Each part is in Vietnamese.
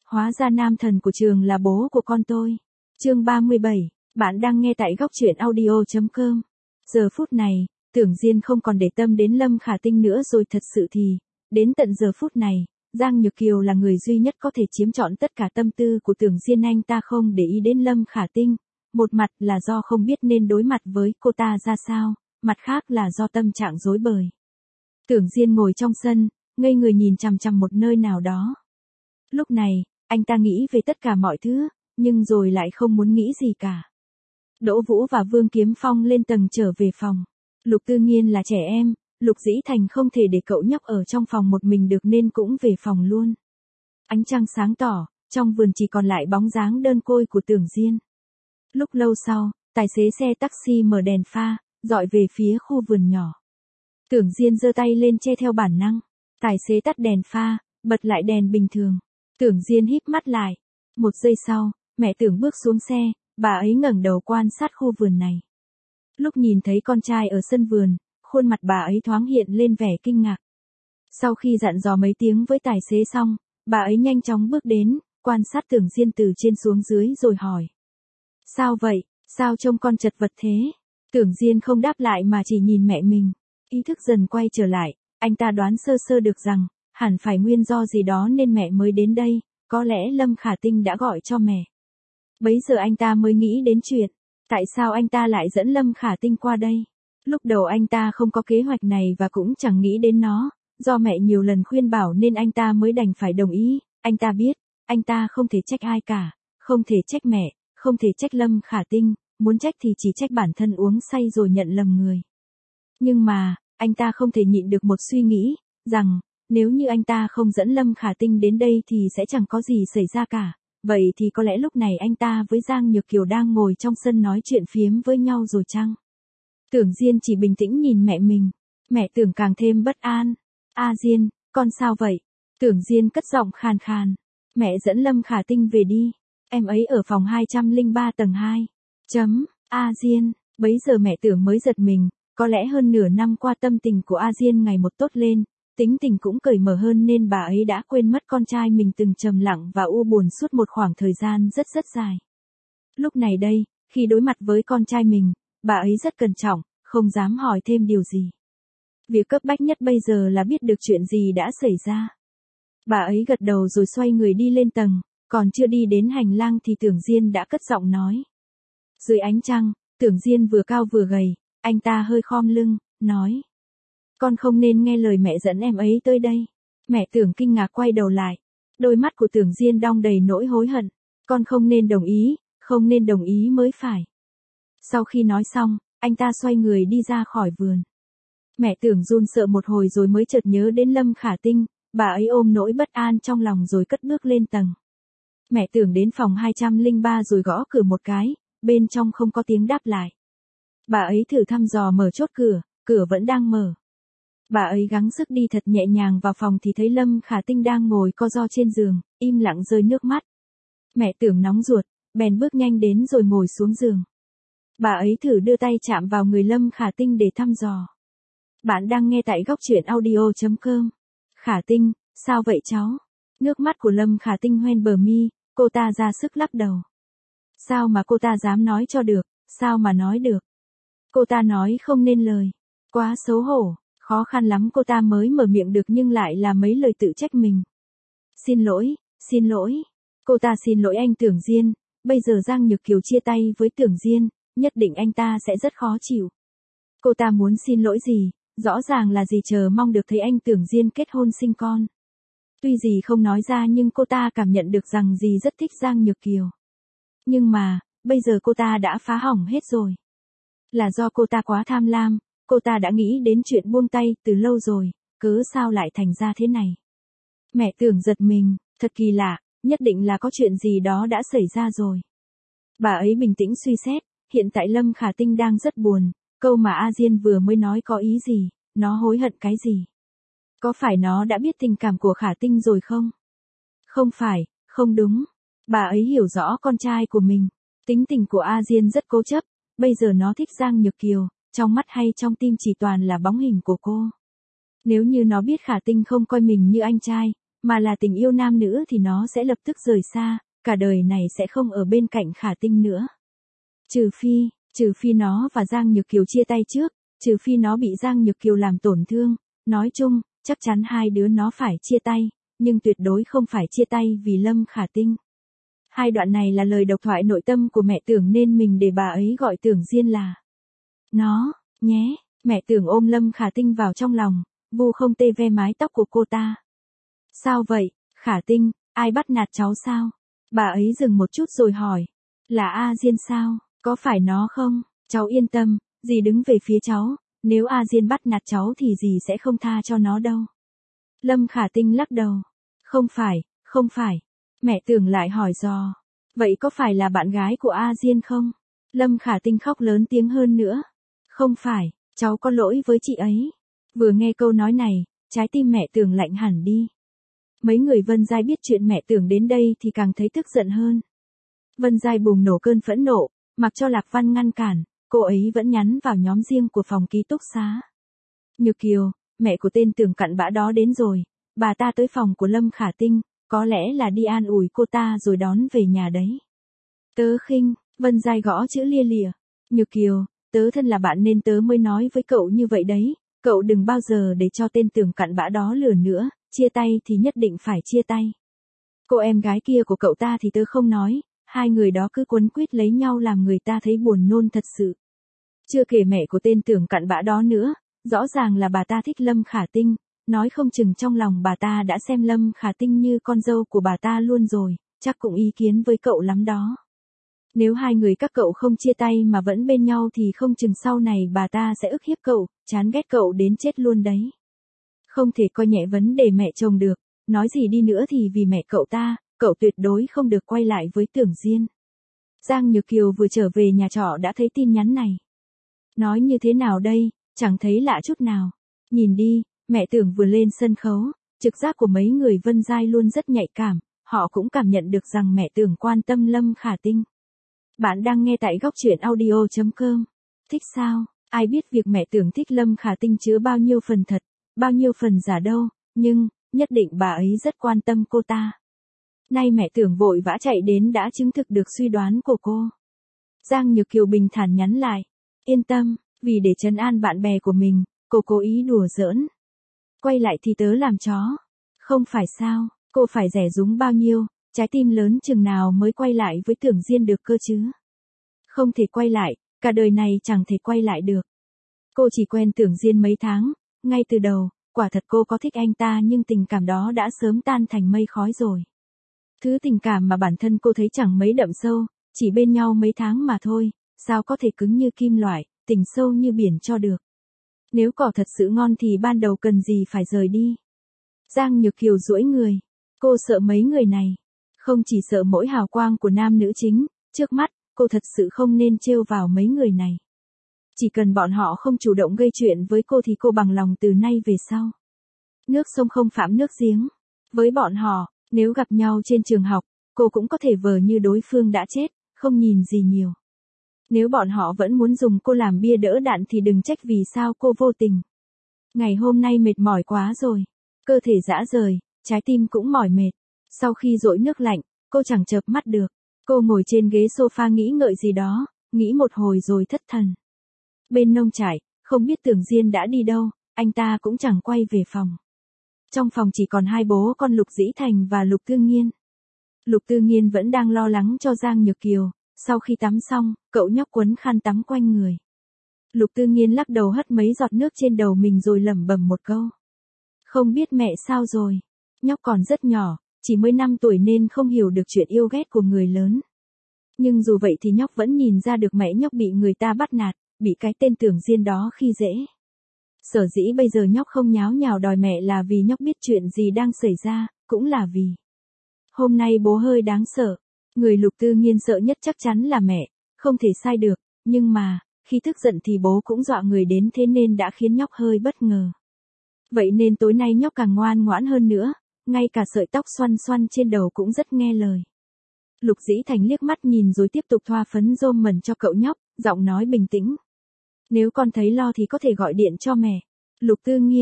Hóa ra nam thần của trường là bố của con tôi. Chương 37, bạn đang nghe tại góc truyện audio.com. Giờ phút này, Tưởng Diên không còn để tâm đến Lâm Khả Tinh nữa rồi, thật sự thì, đến tận giờ phút này, Giang Nhược Kiều là người duy nhất có thể chiếm trọn tất cả tâm tư của Tưởng Diên. Anh ta không để ý đến Lâm Khả Tinh, một mặt là do không biết nên đối mặt với cô ta ra sao, mặt khác là do tâm trạng rối bời. Tưởng Diên ngồi trong sân, ngây người nhìn chằm chằm một nơi nào đó. Lúc này, anh ta nghĩ về tất cả mọi thứ, nhưng rồi lại không muốn nghĩ gì cả. Đỗ Vũ và Vương Kiếm Phong lên tầng trở về phòng. Lục Tư Nghiên là trẻ em, Lục Dĩ Thành không thể để cậu nhóc ở trong phòng một mình được nên cũng về phòng luôn. Ánh trăng sáng tỏ, trong vườn chỉ còn lại bóng dáng đơn côi của Tưởng Diên. Lúc lâu sau, tài xế xe taxi mở đèn pha, dọi về phía khu vườn nhỏ. Tưởng Diên giơ tay lên che theo bản năng. Tài xế tắt đèn pha, bật lại đèn bình thường. Tưởng Diên híp mắt lại. Một giây sau, mẹ Tưởng bước xuống xe, bà ấy ngẩng đầu quan sát khu vườn này. Lúc nhìn thấy con trai ở sân vườn, khuôn mặt bà ấy thoáng hiện lên vẻ kinh ngạc. Sau khi dặn dò mấy tiếng với tài xế xong, bà ấy nhanh chóng bước đến, quan sát Tưởng Diên từ trên xuống dưới rồi hỏi. Sao vậy, sao trông con chật vật thế? Tưởng Diên không đáp lại mà chỉ nhìn mẹ mình. Ý thức dần quay trở lại, anh ta đoán sơ sơ được rằng, hẳn phải nguyên do gì đó nên mẹ mới đến đây, có lẽ Lâm Khả Tinh đã gọi cho mẹ. Bấy giờ anh ta mới nghĩ đến chuyện, tại sao anh ta lại dẫn Lâm Khả Tinh qua đây? Lúc đầu anh ta không có kế hoạch này và cũng chẳng nghĩ đến nó, do mẹ nhiều lần khuyên bảo nên anh ta mới đành phải đồng ý. Anh ta biết, anh ta không thể trách ai cả, không thể trách mẹ, không thể trách Lâm Khả Tinh, muốn trách thì chỉ trách bản thân uống say rồi nhận lầm người. Nhưng mà, anh ta không thể nhịn được một suy nghĩ, rằng, nếu như anh ta không dẫn Lâm Khả Tinh đến đây thì sẽ chẳng có gì xảy ra cả. Vậy thì có lẽ lúc này anh ta với Giang Nhược Kiều đang ngồi trong sân nói chuyện phiếm với nhau rồi chăng? Tưởng Diên chỉ bình tĩnh nhìn mẹ mình. Mẹ Tưởng càng thêm bất an. A Diên, con sao vậy? Tưởng Diên cất giọng khàn khàn. Mẹ dẫn Lâm Khả Tinh về đi. Em ấy ở phòng 203 tầng 2. A Diên, bấy giờ mẹ Tưởng mới giật mình. Có lẽ hơn nửa năm qua tâm tình của A Diên ngày một tốt lên, tính tình cũng cởi mở hơn nên bà ấy đã quên mất con trai mình từng trầm lặng và u buồn suốt một khoảng thời gian rất rất dài. Lúc này đây, khi đối mặt với con trai mình, bà ấy rất cẩn trọng, không dám hỏi thêm điều gì. Việc cấp bách nhất bây giờ là biết được chuyện gì đã xảy ra. Bà ấy gật đầu rồi xoay người đi lên tầng, còn chưa đi đến hành lang thì Tưởng Diên đã cất giọng nói. Dưới ánh trăng, Tưởng Diên vừa cao vừa gầy, anh ta hơi khom lưng, nói. Con không nên nghe lời mẹ dẫn em ấy tới đây. Mẹ Tưởng kinh ngạc quay đầu lại. Đôi mắt của Tưởng Diên đong đầy nỗi hối hận. Con không nên đồng ý mới phải. Sau khi nói xong, anh ta xoay người đi ra khỏi vườn. Mẹ Tưởng run sợ một hồi rồi mới chợt nhớ đến Lâm Khả Tinh, bà ấy ôm nỗi bất an trong lòng rồi cất bước lên tầng. Mẹ Tưởng đến phòng 203 rồi gõ cửa một cái, bên trong không có tiếng đáp lại. Bà ấy thử thăm dò mở chốt cửa, cửa vẫn đang mở. Bà ấy gắng sức đi thật nhẹ nhàng vào phòng thì thấy Lâm Khả Tinh đang ngồi co ro trên giường, im lặng rơi nước mắt. Mẹ Tưởng nóng ruột, bèn bước nhanh đến rồi ngồi xuống giường. Bà ấy thử đưa tay chạm vào người Lâm Khả Tinh để thăm dò. Bạn đang nghe tại góc truyện audio.com. Khả Tinh, sao vậy cháu? Nước mắt của Lâm Khả Tinh hoen bờ mi, cô ta ra sức lắc đầu. Sao mà cô ta dám nói cho được, sao mà nói được? Cô ta nói không nên lời, quá xấu hổ. Khó khăn lắm cô ta mới mở miệng được nhưng lại là mấy lời tự trách mình. Xin lỗi. Cô ta xin lỗi anh Tưởng Diên, bây giờ Giang Nhược Kiều chia tay với Tưởng Diên, nhất định anh ta sẽ rất khó chịu. Cô ta muốn xin lỗi gì, rõ ràng là gì chờ mong được thấy anh Tưởng Diên kết hôn sinh con. Tuy gì không nói ra nhưng cô ta cảm nhận được rằng dì rất thích Giang Nhược Kiều. Nhưng mà, bây giờ cô ta đã phá hỏng hết rồi. Là do cô ta quá tham lam. Cô ta đã nghĩ đến chuyện buông tay từ lâu rồi, cớ sao lại thành ra thế này. Mẹ Tưởng giật mình, thật kỳ lạ, nhất định là có chuyện gì đó đã xảy ra rồi. Bà ấy bình tĩnh suy xét, hiện tại Lâm Khả Tinh đang rất buồn, câu mà A Diên vừa mới nói có ý gì, nó hối hận cái gì. Có phải nó đã biết tình cảm của Khả Tinh rồi không? Không phải, không đúng. Bà ấy hiểu rõ con trai của mình, tính tình của A Diên rất cố chấp, bây giờ nó thích Giang Nhược Kiều. Trong mắt hay trong tim chỉ toàn là bóng hình của cô. Nếu như nó biết Khả Tinh không coi mình như anh trai, mà là tình yêu nam nữ thì nó sẽ lập tức rời xa, cả đời này sẽ không ở bên cạnh Khả Tinh nữa. Trừ phi nó và Giang Nhược Kiều chia tay trước, trừ phi nó bị Giang Nhược Kiều làm tổn thương, nói chung, chắc chắn hai đứa nó phải chia tay, nhưng tuyệt đối không phải chia tay vì Lâm Khả Tinh. Hai đoạn này là lời độc thoại nội tâm của mẹ Tưởng nên mình để bà ấy gọi Tưởng Diên là nó, nhé. Mẹ Tưởng ôm Lâm Khả Tinh vào trong lòng, vu không tê ve mái tóc của cô ta. Sao vậy, Khả Tinh, ai bắt nạt cháu sao? Bà ấy dừng một chút rồi hỏi. Là A Diên sao, có phải nó không? Cháu yên tâm, dì đứng về phía cháu, nếu A Diên bắt nạt cháu thì dì sẽ không tha cho nó đâu. Lâm Khả Tinh lắc đầu. Không phải. Mẹ Tưởng lại hỏi dò. Vậy có phải là bạn gái của A Diên không? Lâm Khả Tinh khóc lớn tiếng hơn nữa. Không phải, cháu có lỗi với chị ấy. Vừa nghe câu nói này, trái tim mẹ Tưởng lạnh hẳn đi. Mấy người Vân Giai biết chuyện mẹ Tưởng đến đây thì càng thấy tức giận hơn. Vân Giai bùng nổ cơn phẫn nộ, mặc cho Lạc Văn ngăn cản, cô ấy vẫn nhắn vào nhóm riêng của phòng ký túc xá. Nhược Kiều, mẹ của tên Tưởng cặn bã đó đến rồi, bà ta tới phòng của Lâm Khả Tinh, có lẽ là đi an ủi cô ta rồi đón về nhà đấy. Tớ khinh, Vân Giai gõ chữ lia lịa. Nhược Kiều, tớ thân là bạn nên tớ mới nói với cậu như vậy đấy, cậu đừng bao giờ để cho tên Tưởng cặn bã đó lừa nữa, chia tay thì nhất định phải chia tay. Cô em gái kia của cậu ta thì tớ không nói, hai người đó cứ quấn quýt lấy nhau làm người ta thấy buồn nôn thật sự. Chưa kể mẹ của tên Tưởng cặn bã đó nữa, rõ ràng là bà ta thích Lâm Khả Tinh, nói không chừng trong lòng bà ta đã xem Lâm Khả Tinh như con dâu của bà ta luôn rồi, chắc cũng ý kiến với cậu lắm đó. Nếu hai người các cậu không chia tay mà vẫn bên nhau thì không chừng sau này bà ta sẽ ức hiếp cậu, chán ghét cậu đến chết luôn đấy. Không thể coi nhẹ vấn đề mẹ chồng được, nói gì đi nữa thì vì mẹ cậu ta, cậu tuyệt đối không được quay lại với Tưởng Diên. Giang Nhược Kiều vừa trở về nhà trọ đã thấy tin nhắn này. Nói như thế nào đây, chẳng thấy lạ chút nào. Nhìn đi, mẹ Tưởng vừa lên sân khấu, trực giác của mấy người Vân Giai luôn rất nhạy cảm, họ cũng cảm nhận được rằng mẹ Tưởng quan tâm Lâm Khả Tinh. Bạn đang nghe tại góc truyện audio.com. Thích sao? Ai biết việc mẹ Tưởng thích Lâm Khả Tinh chứa bao nhiêu phần thật, bao nhiêu phần giả đâu, nhưng, nhất định bà ấy rất quan tâm cô ta. Nay mẹ Tưởng vội vã chạy đến đã chứng thực được suy đoán của cô. Giang Nhược Kiều bình thản nhắn lại. Yên tâm, vì để trấn an bạn bè của mình, cô cố ý đùa giỡn. Quay lại thì tớ làm chó. Không phải sao, cô phải dè dúng bao nhiêu, trái tim lớn chừng nào mới quay lại với Tưởng Diên được cơ chứ. Không thể quay lại, cả đời này chẳng thể quay lại được. Cô chỉ quen Tưởng Diên mấy tháng, ngay từ đầu, quả thật cô có thích anh ta nhưng tình cảm đó đã sớm tan thành mây khói rồi. Thứ tình cảm mà bản thân cô thấy chẳng mấy đậm sâu, chỉ bên nhau mấy tháng mà thôi, sao có thể cứng như kim loại, tình sâu như biển cho được. Nếu cỏ thật sự ngon thì ban đầu cần gì phải rời đi. Giang Nhược Kiều duỗi người. Cô sợ mấy người này. Không chỉ sợ mỗi hào quang của nam nữ chính, trước mắt, cô thật sự không nên trêu vào mấy người này. Chỉ cần bọn họ không chủ động gây chuyện với cô thì cô bằng lòng từ nay về sau. Nước sông không phạm nước giếng. Với bọn họ, nếu gặp nhau trên trường học, cô cũng có thể vờ như đối phương đã chết, không nhìn gì nhiều. Nếu bọn họ vẫn muốn dùng cô làm bia đỡ đạn thì đừng trách vì sao cô vô tình. Ngày hôm nay mệt mỏi quá rồi. Cơ thể rã rời, trái tim cũng mỏi mệt. Sau khi dội nước lạnh, cô chẳng chợp mắt được. Cô ngồi trên ghế sofa nghĩ ngợi gì đó, nghĩ một hồi rồi thất thần. Bên nông trại, không biết Tưởng Diên đã đi đâu, anh ta cũng chẳng quay về phòng. Trong phòng chỉ còn hai bố con Lục Dĩ Thành và Lục Tư Nghiên. Lục Tư Nghiên vẫn đang lo lắng cho Giang Nhược Kiều, sau khi tắm xong, cậu nhóc quấn khăn tắm quanh người. Lục Tư Nghiên lắc đầu hất mấy giọt nước trên đầu mình rồi lẩm bẩm một câu. Không biết mẹ sao rồi. Nhóc còn rất nhỏ, chỉ mới 5 tuổi nên không hiểu được chuyện yêu ghét của người lớn. Nhưng dù vậy thì nhóc vẫn nhìn ra được mẹ nhóc bị người ta bắt nạt, bị cái tên Tưởng Diên đó khi dễ. Sở dĩ bây giờ nhóc không nháo nhào đòi mẹ là vì nhóc biết chuyện gì đang xảy ra, cũng là vì hôm nay bố hơi đáng sợ. Người Lục Tư Nghiên sợ nhất chắc chắn là mẹ, không thể sai được, nhưng mà, khi tức giận thì bố cũng dọa người đến thế nên đã khiến nhóc hơi bất ngờ. Vậy nên tối nay nhóc càng ngoan ngoãn hơn nữa, ngay cả sợi tóc xoăn xoăn trên đầu cũng rất nghe lời. Lục Dĩ Thành liếc mắt nhìn rồi tiếp tục thoa phấn rôm mần cho cậu nhóc, giọng nói bình tĩnh. Nếu con thấy lo thì có thể gọi điện cho mẹ. Lục Tư Nghiên,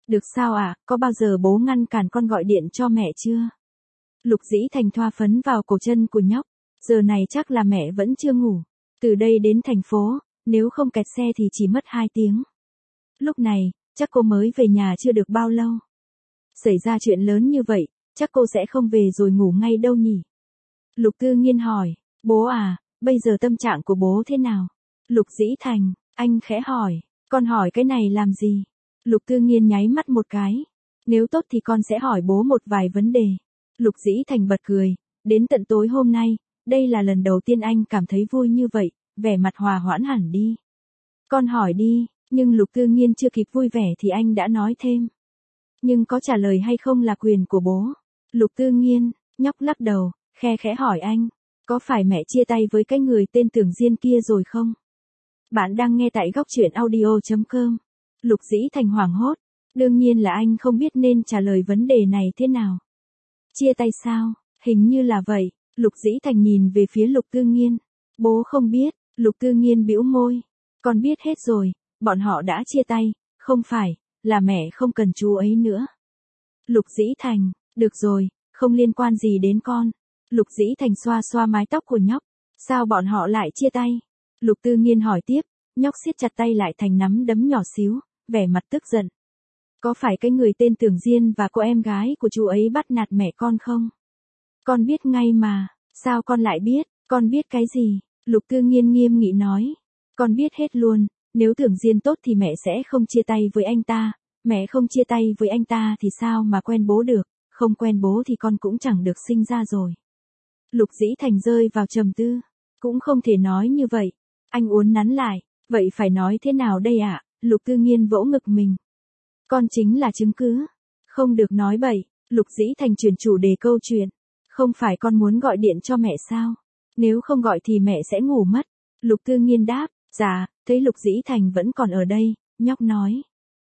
Được sao ạ, có bao giờ bố ngăn cản con gọi điện cho mẹ chưa? Lục Dĩ Thành thoa phấn vào cổ chân của nhóc. Giờ này chắc là mẹ vẫn chưa ngủ. Từ đây đến thành phố, nếu không kẹt xe thì chỉ mất 2 tiếng. Lúc này, chắc cô mới về nhà chưa được bao lâu. Xảy ra chuyện lớn như vậy, chắc cô sẽ không về rồi ngủ ngay đâu nhỉ? Lục Tư Nghiên hỏi, bố à, bây giờ tâm trạng của bố thế nào? Lục Dĩ Thành, anh khẽ hỏi, con hỏi cái này làm gì? Lục Tư Nghiên nháy mắt một cái. Nếu tốt thì con sẽ hỏi bố một vài vấn đề. Lục Dĩ Thành bật cười, đến tận tối hôm nay, đây là lần đầu tiên anh cảm thấy vui như vậy, vẻ mặt hòa hoãn hẳn đi. Con hỏi đi, nhưng Lục Tư Nghiên chưa kịp vui vẻ thì anh đã nói thêm. Nhưng có trả lời hay không là quyền của bố. Lục Tư Nghiên, nhóc lắc đầu, khe khẽ hỏi anh, có phải mẹ chia tay với cái người tên Tưởng Diên kia rồi không? Bạn đang nghe tại góc truyện audio.com. Lục Dĩ Thành hoảng hốt, đương nhiên là anh không biết nên trả lời vấn đề này thế nào. Chia tay sao? Hình như là vậy. Lục Dĩ Thành nhìn về phía Lục Tư Nghiên. Bố không biết. Lục Tư Nghiên bĩu môi. Con biết hết rồi, bọn họ đã chia tay, không phải, là mẹ không cần chú ấy nữa. Lục Dĩ Thành, được rồi, không liên quan gì đến con. Lục Dĩ Thành xoa xoa mái tóc của nhóc. Sao bọn họ lại chia tay? Lục Tư Nghiên hỏi tiếp, nhóc siết chặt tay lại thành nắm đấm nhỏ xíu, vẻ mặt tức giận. Có phải cái người tên Tưởng Diên và cô em gái của chú ấy bắt nạt mẹ con không? Con biết ngay mà, sao con lại biết, con biết cái gì? Lục Tư Nghiên nghiêm nghị nói. Con biết hết luôn, nếu Tưởng Diên tốt thì mẹ sẽ không chia tay với anh ta, mẹ không chia tay với anh ta thì sao mà quen bố được, không quen bố thì con cũng chẳng được sinh ra rồi. Lục Dĩ Thành rơi vào trầm tư, cũng không thể nói như vậy. Anh uốn nắn lại, vậy phải nói thế nào đây ạ? Lục Tư Nghiên vỗ ngực mình. Con chính là chứng cứ. Không được nói bậy. Lục Dĩ Thành chuyển chủ đề câu chuyện. Không phải con muốn gọi điện cho mẹ sao? Nếu không gọi thì mẹ sẽ ngủ mất. Lục Tư Nghiên đáp, dạ, thấy Lục Dĩ Thành vẫn còn ở đây, nhóc nói.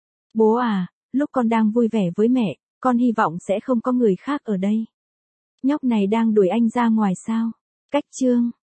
Bố à, lúc con đang vui vẻ với mẹ, con hy vọng sẽ không có người khác ở đây. Nhóc này đang đuổi anh ra ngoài sao? Cách chương.